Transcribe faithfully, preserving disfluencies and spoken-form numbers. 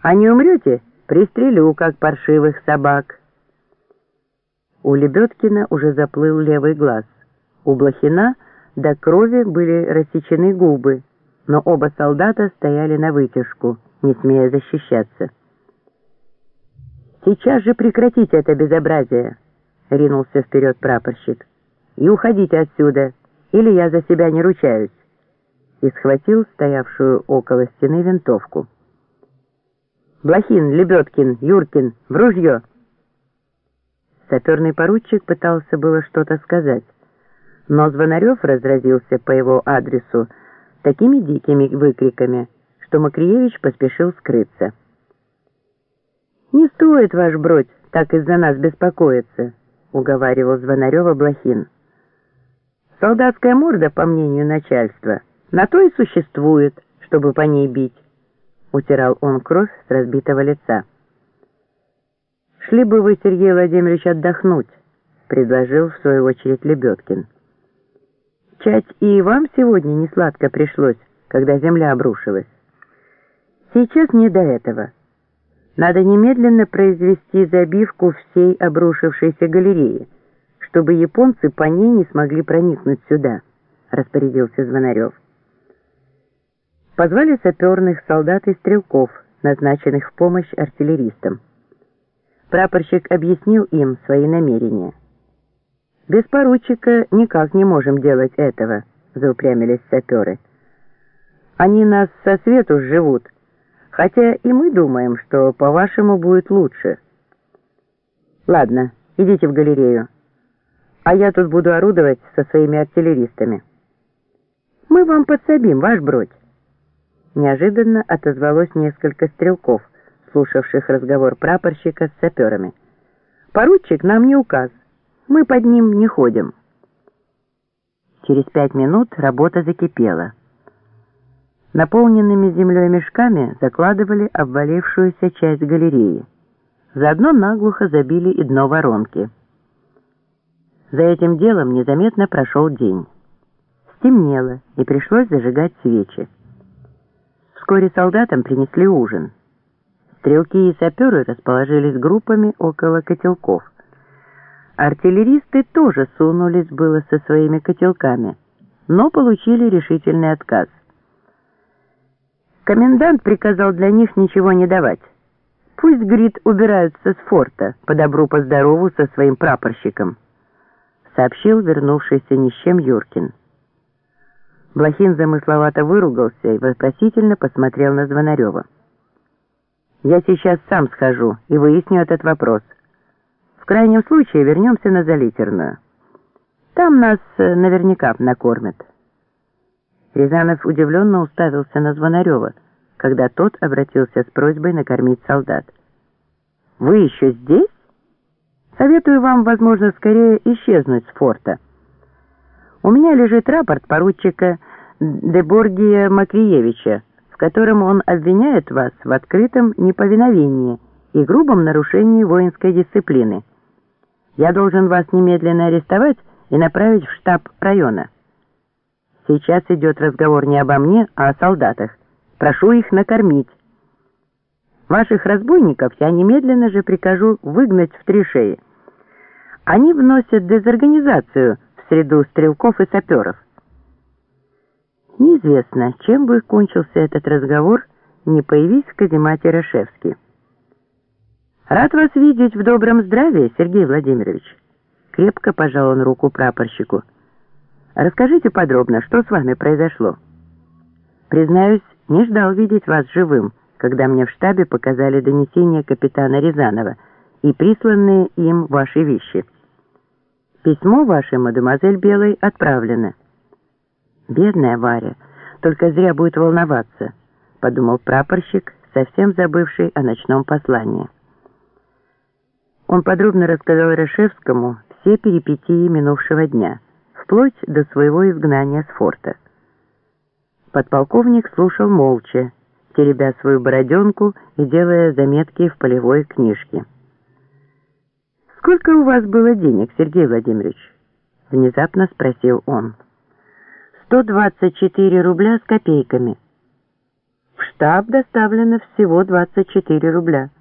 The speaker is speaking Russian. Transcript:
А не умрете, пристрелю, как паршивых собак. У Лебедкина уже заплыл левый глаз. У Блохина до крови были рассечены губы, но оба солдата стояли навытяжку, не смея защищаться. «Сейчас же прекратите это безобразие!» — ринулся вперед прапорщик. «И уходите отсюда, или я за себя не ручаюсь!» И схватил стоявшую около стены винтовку. «Блохин, Лебедкин, Юркин, в ружье!» Саперный поручик пытался было что-то сказать, но Звонарев разразился по его адресу такими дикими выкриками, что Макриевич поспешил скрыться. «Не стоит, ваш бродь, так из-за нас беспокоиться», — уговаривал Звонарева Блохин. «Солдатская морда, по мнению начальства, на то и существует, чтобы по ней бить», — утирал он кровь с разбитого лица. «Шли бы вы, Сергей Владимирович, отдохнуть», — предложил в свою очередь Лебедкин. «Чать и вам сегодня не сладко пришлось, когда земля обрушилась. Сейчас не до этого. Надо немедленно произвести забивку всей обрушившейся галереи, чтобы японцы по ней не смогли проникнуть сюда», — распорядился Звонарев. Позвали саперных, солдат и стрелков, назначенных в помощь артиллеристам. Прапорщик объяснил им свои намерения. «Без поручика никак не можем делать этого», — заупрямились саперы. «Они нас со свету живут, хотя и мы думаем, что по-вашему будет лучше». «Ладно, идите в галерею, а я тут буду орудовать со своими артиллеристами». «Мы вам подсобим, ваш бродь». Неожиданно отозвалось несколько стрелков, слушавших разговор прапорщика с саперами. «Поручик нам не указ, мы под ним не ходим». Через пять минут работа закипела. Наполненными землей мешками закладывали обвалившуюся часть галереи. Заодно наглухо забили и дно воронки. За этим делом незаметно прошел день. Стемнело, и пришлось зажигать свечи. Вскоре солдатам принесли ужин. Стрелки и саперы расположились группами около котелков. Артиллеристы тоже сунулись было со своими котелками, но получили решительный отказ. Комендант приказал для них ничего не давать. Пусть, говорит, убираются с форта, по добру, по здорову со своим прапорщиком, сообщил вернувшийся ни с чем Юркин. Блохин замысловато выругался и вопросительно посмотрел на Звонарева. «Я сейчас сам схожу и выясню этот вопрос. В крайнем случае вернемся на Залитерную. Там нас наверняка накормят». Рязанов удивленно уставился на Звонарева, когда тот обратился с просьбой накормить солдат. «Вы еще здесь? Советую вам, возможно, скорее исчезнуть с форта. У меня лежит рапорт поручика Деборгия Макриевича, в котором он обвиняет вас в открытом неповиновении и грубом нарушении воинской дисциплины. Я должен вас немедленно арестовать и направить в штаб района. Сейчас идет разговор не обо мне, а о солдатах. Прошу их накормить. Ваших разбойников я немедленно же прикажу выгнать в три шеи. Они вносят дезорганизацию в среду стрелков и саперов». Неизвестно, чем бы кончился этот разговор, не появись в каземате Рашевский. «Рад вас видеть в добром здравии, Сергей Владимирович». Крепко пожал он руку прапорщику. «Расскажите подробно, что с вами произошло. Признаюсь, не ждал видеть вас живым, когда мне в штабе показали донесение капитана Рязанова и присланные им ваши вещи. Письмо ваше, мадемуазель Белой, отправлено». «Бедная Варя, только зря будет волноваться», — подумал прапорщик, совсем забывший о ночном послании. Он подробно рассказал Рашевскому все перипетии минувшего дня, вплоть до своего изгнания с форта. Подполковник слушал молча, теребя свою бороденку и делая заметки в полевой книжке. «Сколько у вас было денег, Сергей Владимирович?» — внезапно спросил он. «Сто двадцать четыре рубля с копейками». В штаб доставлено всего двадцать четыре рубля.